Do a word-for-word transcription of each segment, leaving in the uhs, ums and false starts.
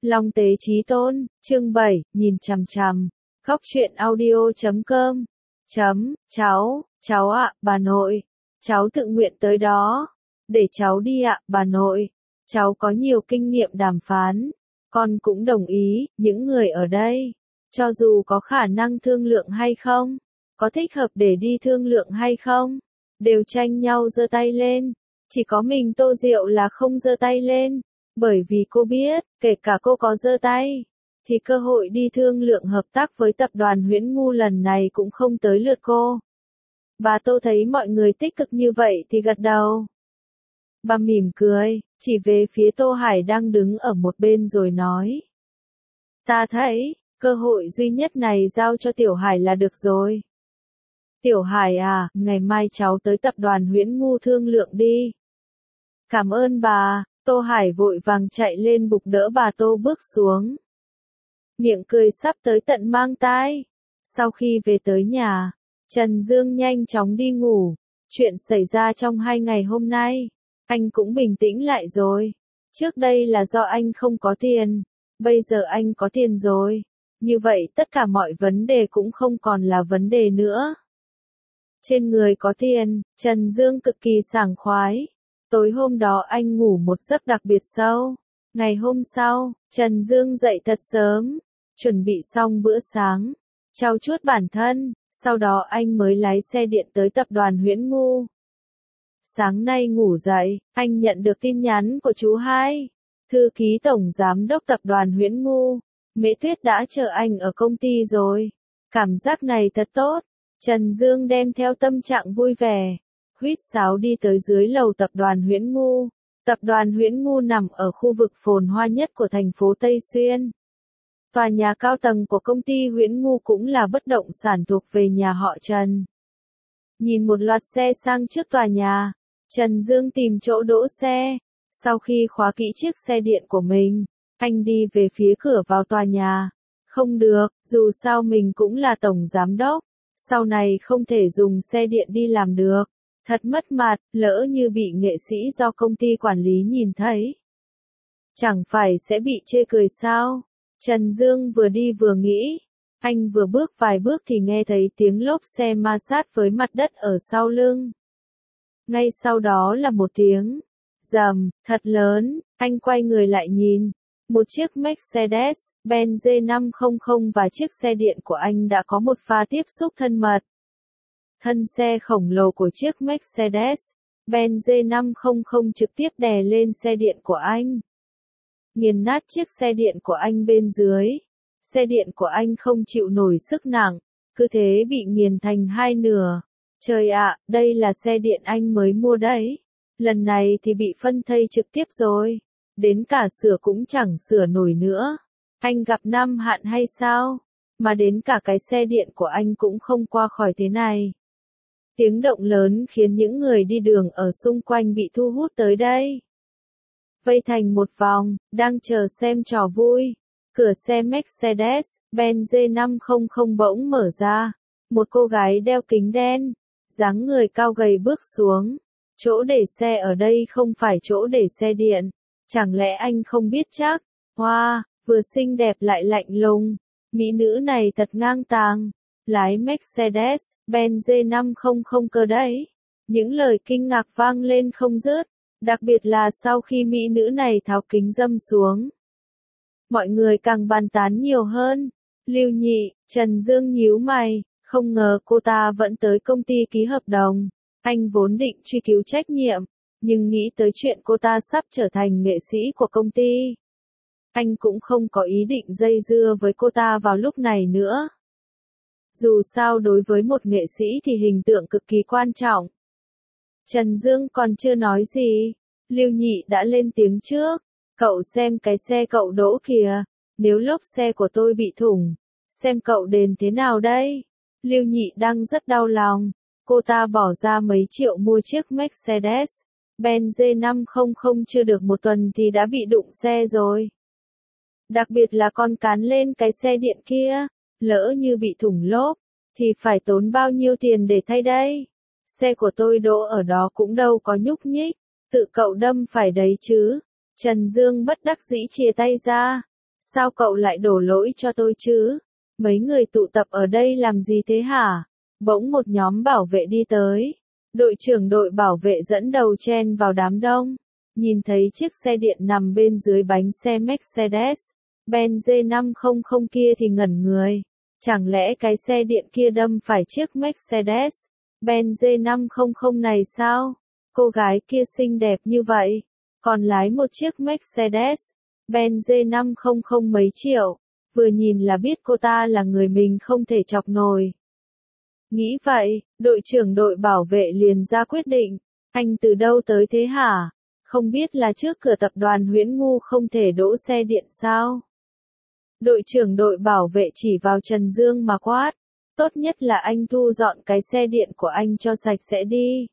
Long Tế Chí Tôn, chương bảy, nhìn chằm chằm. Góc truyện audio chấm com. Chấm, cháu, cháu ạ, bà nội. Cháu tự nguyện tới đó. Để cháu đi ạ, bà nội. Cháu có nhiều kinh nghiệm đàm phán. Con cũng đồng ý, những người ở đây, cho dù có khả năng thương lượng hay không, có thích hợp để đi thương lượng hay không, đều tranh nhau giơ tay lên. Chỉ có mình Tô Diệu là không giơ tay lên, bởi vì cô biết, kể cả cô có giơ tay, thì cơ hội đi thương lượng hợp tác với tập đoàn Huyễn Ngu lần này cũng không tới lượt cô. Bà Tô thấy mọi người tích cực như vậy thì gật đầu. Bà mỉm cười, chỉ về phía Tô Hải đang đứng ở một bên rồi nói. Ta thấy, cơ hội duy nhất này giao cho Tiểu Hải là được rồi. Tiểu Hải à, ngày mai cháu tới tập đoàn Huyễn Ngu thương lượng đi. Cảm ơn bà. Tô Hải vội vàng chạy lên bục đỡ bà Tô bước xuống. Miệng cười sắp tới tận mang tai. Sau khi về tới nhà, Trần Dương nhanh chóng đi ngủ. Chuyện xảy ra trong hai ngày hôm nay, anh cũng bình tĩnh lại rồi. Trước đây là do anh không có tiền, bây giờ anh có tiền rồi. Như vậy tất cả mọi vấn đề cũng không còn là vấn đề nữa. Trên người có tiền, Trần Dương cực kỳ sảng khoái. Tối hôm đó anh ngủ một giấc đặc biệt sâu. Ngày hôm sau, Trần Dương dậy thật sớm, chuẩn bị xong bữa sáng, trau chuốt bản thân, sau đó anh mới lái xe điện tới tập đoàn Huyễn Ngu. Sáng nay ngủ dậy, anh nhận được tin nhắn của chú hai, thư ký tổng giám đốc tập đoàn Huyễn Ngu. Mễ Tuyết đã chờ anh ở công ty rồi. Cảm giác này thật tốt. Trần Dương đem theo tâm trạng vui vẻ, huýt sáo đi tới dưới lầu tập đoàn Huyễn Ngu. Tập đoàn Huyễn Ngu nằm ở khu vực phồn hoa nhất của thành phố Tây Xuyên. Tòa nhà cao tầng của công ty Huyễn Ngu cũng là bất động sản thuộc về nhà họ Trần. Nhìn một loạt xe sang trước tòa nhà, Trần Dương tìm chỗ đỗ xe. Sau khi khóa kỹ chiếc xe điện của mình, anh đi về phía cửa vào tòa nhà. Không được, dù sao mình cũng là tổng giám đốc, sau này không thể dùng xe điện đi làm được. Thật mất mặt, lỡ như bị nghệ sĩ do công ty quản lý nhìn thấy, chẳng phải sẽ bị chê cười sao? Trần Dương vừa đi vừa nghĩ. Anh vừa bước vài bước thì nghe thấy tiếng lốp xe ma sát với mặt đất ở sau lưng. Ngay sau đó là một tiếng rầm thật lớn. Anh quay người lại nhìn. Một chiếc Mercedes-Benz G năm trăm và chiếc xe điện của anh đã có một pha tiếp xúc thân mật. Thân xe khổng lồ của chiếc Mercedes-Benz G năm trăm trực tiếp đè lên xe điện của anh, nghiền nát chiếc xe điện của anh bên dưới. Xe điện của anh không chịu nổi sức nặng, cứ thế bị nghiền thành hai nửa. Trời ạ, đây là xe điện anh mới mua đấy. Lần này thì bị phân thây trực tiếp rồi. Đến cả sửa cũng chẳng sửa nổi nữa. Anh gặp năm hạn hay sao? Mà đến cả cái xe điện của anh cũng không qua khỏi thế này. Tiếng động lớn khiến những người đi đường ở xung quanh bị thu hút tới đây. Vây thành một vòng, đang chờ xem trò vui. Cửa xe Mercedes-Benz G năm trăm bỗng mở ra. Một cô gái đeo kính đen, dáng người cao gầy bước xuống. Chỗ để xe ở đây không phải chỗ để xe điện. Chẳng lẽ anh không biết chắc? Hoa, wow, vừa xinh đẹp lại lạnh lùng. Mỹ nữ này thật ngang tàng. Lái Mercedes-Benz G năm trăm cơ đấy. Những lời kinh ngạc vang lên không dứt. Đặc biệt là sau khi mỹ nữ này tháo kính râm xuống. Mọi người càng bàn tán nhiều hơn. Lưu Nhị, Trần Dương nhíu mày. Không ngờ cô ta vẫn tới công ty ký hợp đồng. Anh vốn định truy cứu trách nhiệm, nhưng nghĩ tới chuyện cô ta sắp trở thành nghệ sĩ của công ty, anh cũng không có ý định dây dưa với cô ta vào lúc này nữa. Dù sao đối với một nghệ sĩ thì hình tượng cực kỳ quan trọng. Trần Dương còn chưa nói gì, Lưu Nhị đã lên tiếng trước. Cậu xem cái xe cậu đỗ kìa, nếu lốp xe của tôi bị thủng, xem cậu đền thế nào đây? Lưu Nhị đang rất đau lòng. Cô ta bỏ ra mấy triệu mua chiếc Mercedes-Benz G năm trăm chưa được một tuần thì đã bị đụng xe rồi. Đặc biệt là con cán lên cái xe điện kia, lỡ như bị thủng lốp, thì phải tốn bao nhiêu tiền để thay đây? Xe của tôi đỗ ở đó cũng đâu có nhúc nhích, tự cậu đâm phải đấy chứ. Trần Dương bất đắc dĩ chìa tay ra. Sao cậu lại đổ lỗi cho tôi chứ? Mấy người tụ tập ở đây làm gì thế hả? Bỗng một nhóm bảo vệ đi tới. Đội trưởng đội bảo vệ dẫn đầu chen vào đám đông. Nhìn thấy chiếc xe điện nằm bên dưới bánh xe Mercedes-Benz năm trăm kia thì ngẩn người. Chẳng lẽ cái xe điện kia đâm phải chiếc Mercedes-Benz năm trăm này sao? Cô gái kia xinh đẹp như vậy, còn lái một chiếc Mercedes-Benz năm trăm mấy triệu, vừa nhìn là biết cô ta là người mình không thể chọc nổi. Nghĩ vậy, đội trưởng đội bảo vệ liền ra quyết định, anh từ đâu tới thế hả? Không biết là trước cửa tập đoàn Huyễn Ngu không thể đỗ xe điện sao? Đội trưởng đội bảo vệ chỉ vào Trần Dương mà quát, tốt nhất là anh thu dọn cái xe điện của anh cho sạch sẽ đi.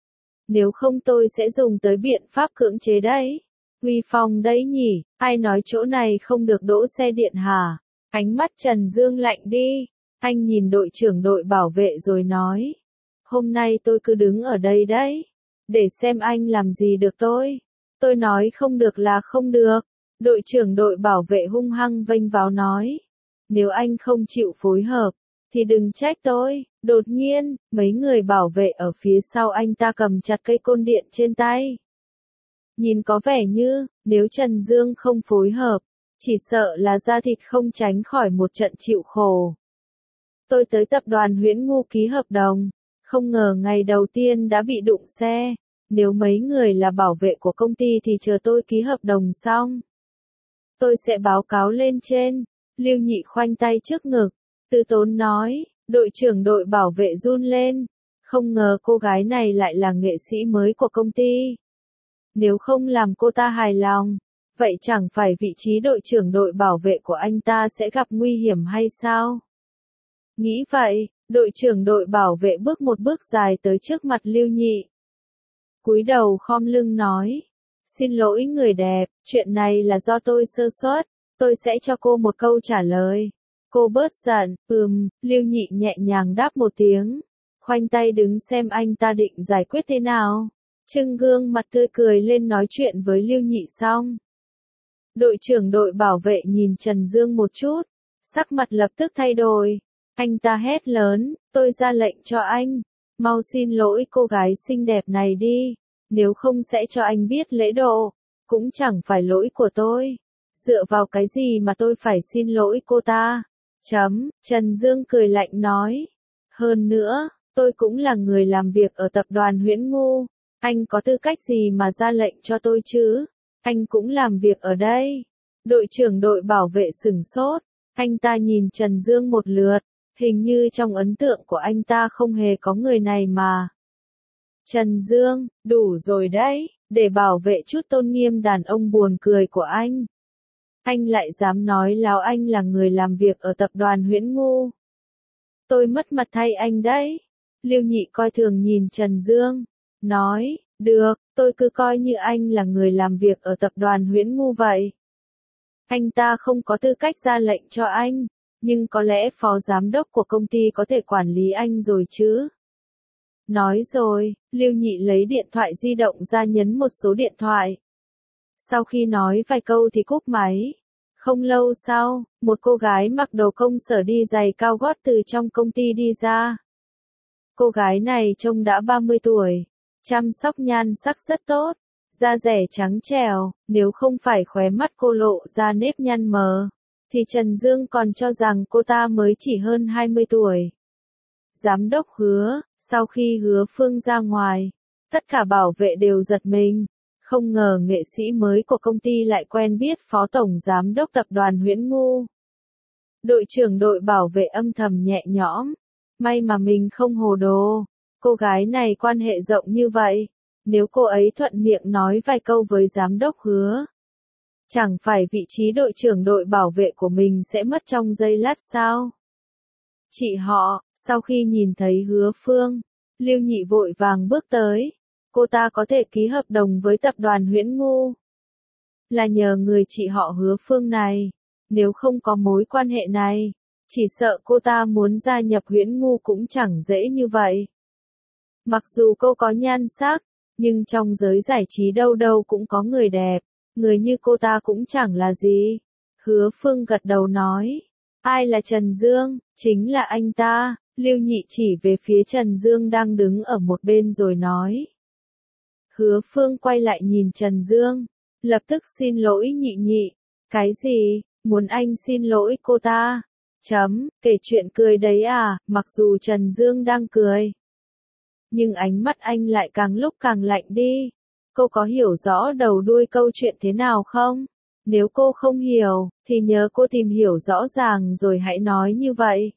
Nếu không tôi sẽ dùng tới biện pháp cưỡng chế đấy. Uy phong đấy nhỉ, ai nói chỗ này không được đỗ xe điện hả? Ánh mắt Trần Dương lạnh đi. Anh nhìn đội trưởng đội bảo vệ rồi nói. Hôm nay tôi cứ đứng ở đây đấy. Để xem anh làm gì được tôi. Tôi nói không được là không được. Đội trưởng đội bảo vệ hung hăng vênh váo nói. Nếu anh không chịu phối hợp, thì đừng trách tôi. Đột nhiên, mấy người bảo vệ ở phía sau anh ta cầm chặt cây côn điện trên tay. Nhìn có vẻ như, nếu Trần Dương không phối hợp, chỉ sợ là da thịt không tránh khỏi một trận chịu khổ. Tôi tới tập đoàn Huyễn Ngu ký hợp đồng, không ngờ ngày đầu tiên đã bị đụng xe. Nếu mấy người là bảo vệ của công ty thì chờ tôi ký hợp đồng xong. Tôi sẽ báo cáo lên trên. Lưu Nhị khoanh tay trước ngực, từ tốn nói, đội trưởng đội bảo vệ run lên. Không ngờ cô gái này lại là nghệ sĩ mới của công ty. Nếu không làm cô ta hài lòng, vậy chẳng phải vị trí đội trưởng đội bảo vệ của anh ta sẽ gặp nguy hiểm hay sao? Nghĩ vậy, đội trưởng đội bảo vệ bước một bước dài tới trước mặt Lưu Nhị. Cúi đầu khom lưng nói, xin lỗi người đẹp, chuyện này là do tôi sơ suất, tôi sẽ cho cô một câu trả lời. Cô bớt giận, ừm, Lưu Nhị nhẹ nhàng đáp một tiếng, khoanh tay đứng xem anh ta định giải quyết thế nào. Trưng gương mặt tươi cười lên nói chuyện với Lưu Nhị xong. Đội trưởng đội bảo vệ nhìn Trần Dương một chút, sắc mặt lập tức thay đổi. Anh ta hét lớn, tôi ra lệnh cho anh, mau xin lỗi cô gái xinh đẹp này đi, nếu không sẽ cho anh biết lễ độ, cũng chẳng phải lỗi của tôi. Dựa vào cái gì mà tôi phải xin lỗi cô ta? Chấm, Trần Dương cười lạnh nói. Hơn nữa, tôi cũng là người làm việc ở tập đoàn Huyễn Ngu, anh có tư cách gì mà ra lệnh cho tôi chứ? Anh cũng làm việc ở đây. Đội trưởng đội bảo vệ sửng sốt, anh ta nhìn Trần Dương một lượt. Hình như trong ấn tượng của anh ta không hề có người này mà. Trần Dương, đủ rồi đấy, để bảo vệ chút tôn nghiêm đàn ông buồn cười của anh. Anh lại dám nói láo anh là người làm việc ở tập đoàn Huyễn Ngu. Tôi mất mặt thay anh đấy. Lưu Nhị coi thường nhìn Trần Dương, nói, được, tôi cứ coi như anh là người làm việc ở tập đoàn Huyễn Ngu vậy. Anh ta không có tư cách ra lệnh cho anh. Nhưng có lẽ phó giám đốc của công ty có thể quản lý anh rồi chứ. Nói rồi, Lưu Nhị lấy điện thoại di động ra nhấn một số điện thoại. Sau khi nói vài câu thì cúp máy. Không lâu sau, một cô gái mặc đồ công sở đi giày cao gót từ trong công ty đi ra. Cô gái này trông đã ba mươi tuổi, chăm sóc nhan sắc rất tốt, da dẻ trắng trẻo, nếu không phải khóe mắt cô lộ ra nếp nhăn mờ, thì Trần Dương còn cho rằng cô ta mới chỉ hơn hai mươi tuổi. Giám đốc Hứa, sau khi Hứa Phương ra ngoài, tất cả bảo vệ đều giật mình, không ngờ nghệ sĩ mới của công ty lại quen biết phó tổng giám đốc tập đoàn Huyễn Ngu. Đội trưởng đội bảo vệ âm thầm nhẹ nhõm, may mà mình không hồ đồ, cô gái này quan hệ rộng như vậy, nếu cô ấy thuận miệng nói vài câu với giám đốc Hứa, chẳng phải vị trí đội trưởng đội bảo vệ của mình sẽ mất trong giây lát sao? Chị họ, sau khi nhìn thấy Hứa Phương, Lưu Nhị vội vàng bước tới. Cô ta có thể ký hợp đồng với tập đoàn Huyễn Ngu là nhờ người chị họ Hứa Phương này. Nếu không có mối quan hệ này, chỉ sợ cô ta muốn gia nhập Huyễn Ngu cũng chẳng dễ như vậy. Mặc dù cô có nhan sắc, nhưng trong giới giải trí đâu đâu cũng có người đẹp. Người như cô ta cũng chẳng là gì. Hứa Phương gật đầu nói. Ai là Trần Dương? Chính là anh ta. Lưu Nhị chỉ về phía Trần Dương đang đứng ở một bên rồi nói. Hứa Phương quay lại nhìn Trần Dương. Lập tức xin lỗi Nhị Nhị. Cái gì? Muốn anh xin lỗi cô ta? Chấm, kể chuyện cười đấy à, mặc dù Trần Dương đang cười. Nhưng ánh mắt anh lại càng lúc càng lạnh đi. Cô có hiểu rõ đầu đuôi câu chuyện thế nào không? Nếu cô không hiểu, thì nhớ cô tìm hiểu rõ ràng rồi hãy nói như vậy.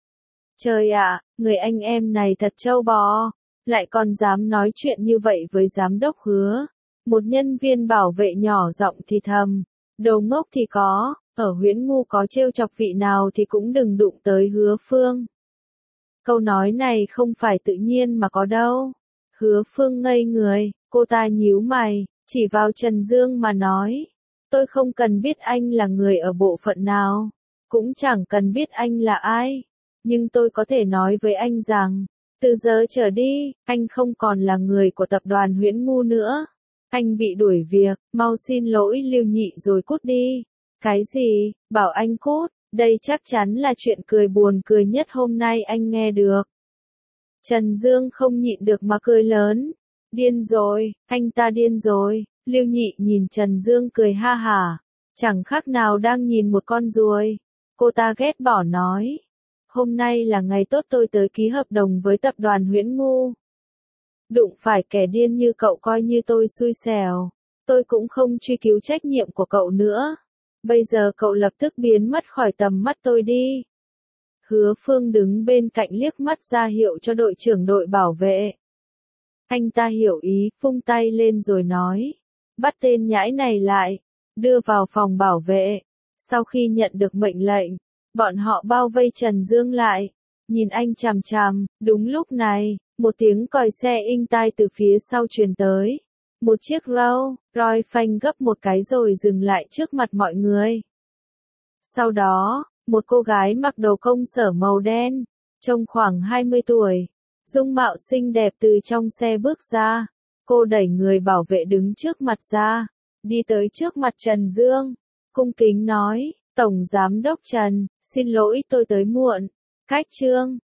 Trời ạ, người anh em này thật trâu bò, lại còn dám nói chuyện như vậy với giám đốc Hứa. Một nhân viên bảo vệ nhỏ giọng thì thầm, đồ ngốc thì có, ở Huyễn Ngu có trêu chọc vị nào thì cũng đừng đụng tới Hứa Phương. Câu nói này không phải tự nhiên mà có đâu. Hứa Phương ngây người, cô ta nhíu mày, chỉ vào Trần Dương mà nói. Tôi không cần biết anh là người ở bộ phận nào, cũng chẳng cần biết anh là ai. Nhưng tôi có thể nói với anh rằng, từ giờ trở đi, anh không còn là người của tập đoàn Huyễn Ngu nữa. Anh bị đuổi việc, mau xin lỗi Lưu Nhị rồi cút đi. Cái gì? Bảo anh cút, đây chắc chắn là chuyện cười buồn cười nhất hôm nay anh nghe được. Trần Dương không nhịn được mà cười lớn. Điên rồi, anh ta điên rồi. Lưu Nhị nhìn Trần Dương cười ha hả, chẳng khác nào đang nhìn một con ruồi. Cô ta ghét bỏ nói. Hôm nay là ngày tốt tôi tới ký hợp đồng với tập đoàn Huyễn Ngu. Đụng phải kẻ điên như cậu coi như tôi xui xẻo. Tôi cũng không truy cứu trách nhiệm của cậu nữa. Bây giờ cậu lập tức biến mất khỏi tầm mắt tôi đi. Hứa Phương đứng bên cạnh liếc mắt ra hiệu cho đội trưởng đội bảo vệ. Anh ta hiểu ý, vung tay lên rồi nói. Bắt tên nhãi này lại, đưa vào phòng bảo vệ. Sau khi nhận được mệnh lệnh, bọn họ bao vây Trần Dương lại, nhìn anh chằm chằm. Đúng lúc này, một tiếng còi xe inh tai từ phía sau truyền tới. Một chiếc Rolls Royce phanh gấp một cái rồi dừng lại trước mặt mọi người. Sau đó, một cô gái mặc đồ công sở màu đen, trông khoảng hai mươi tuổi, dung mạo xinh đẹp từ trong xe bước ra. Cô đẩy người bảo vệ đứng trước mặt ra, đi tới trước mặt Trần Dương, cung kính nói, Tổng Giám đốc Trần, xin lỗi tôi tới muộn. Cách chương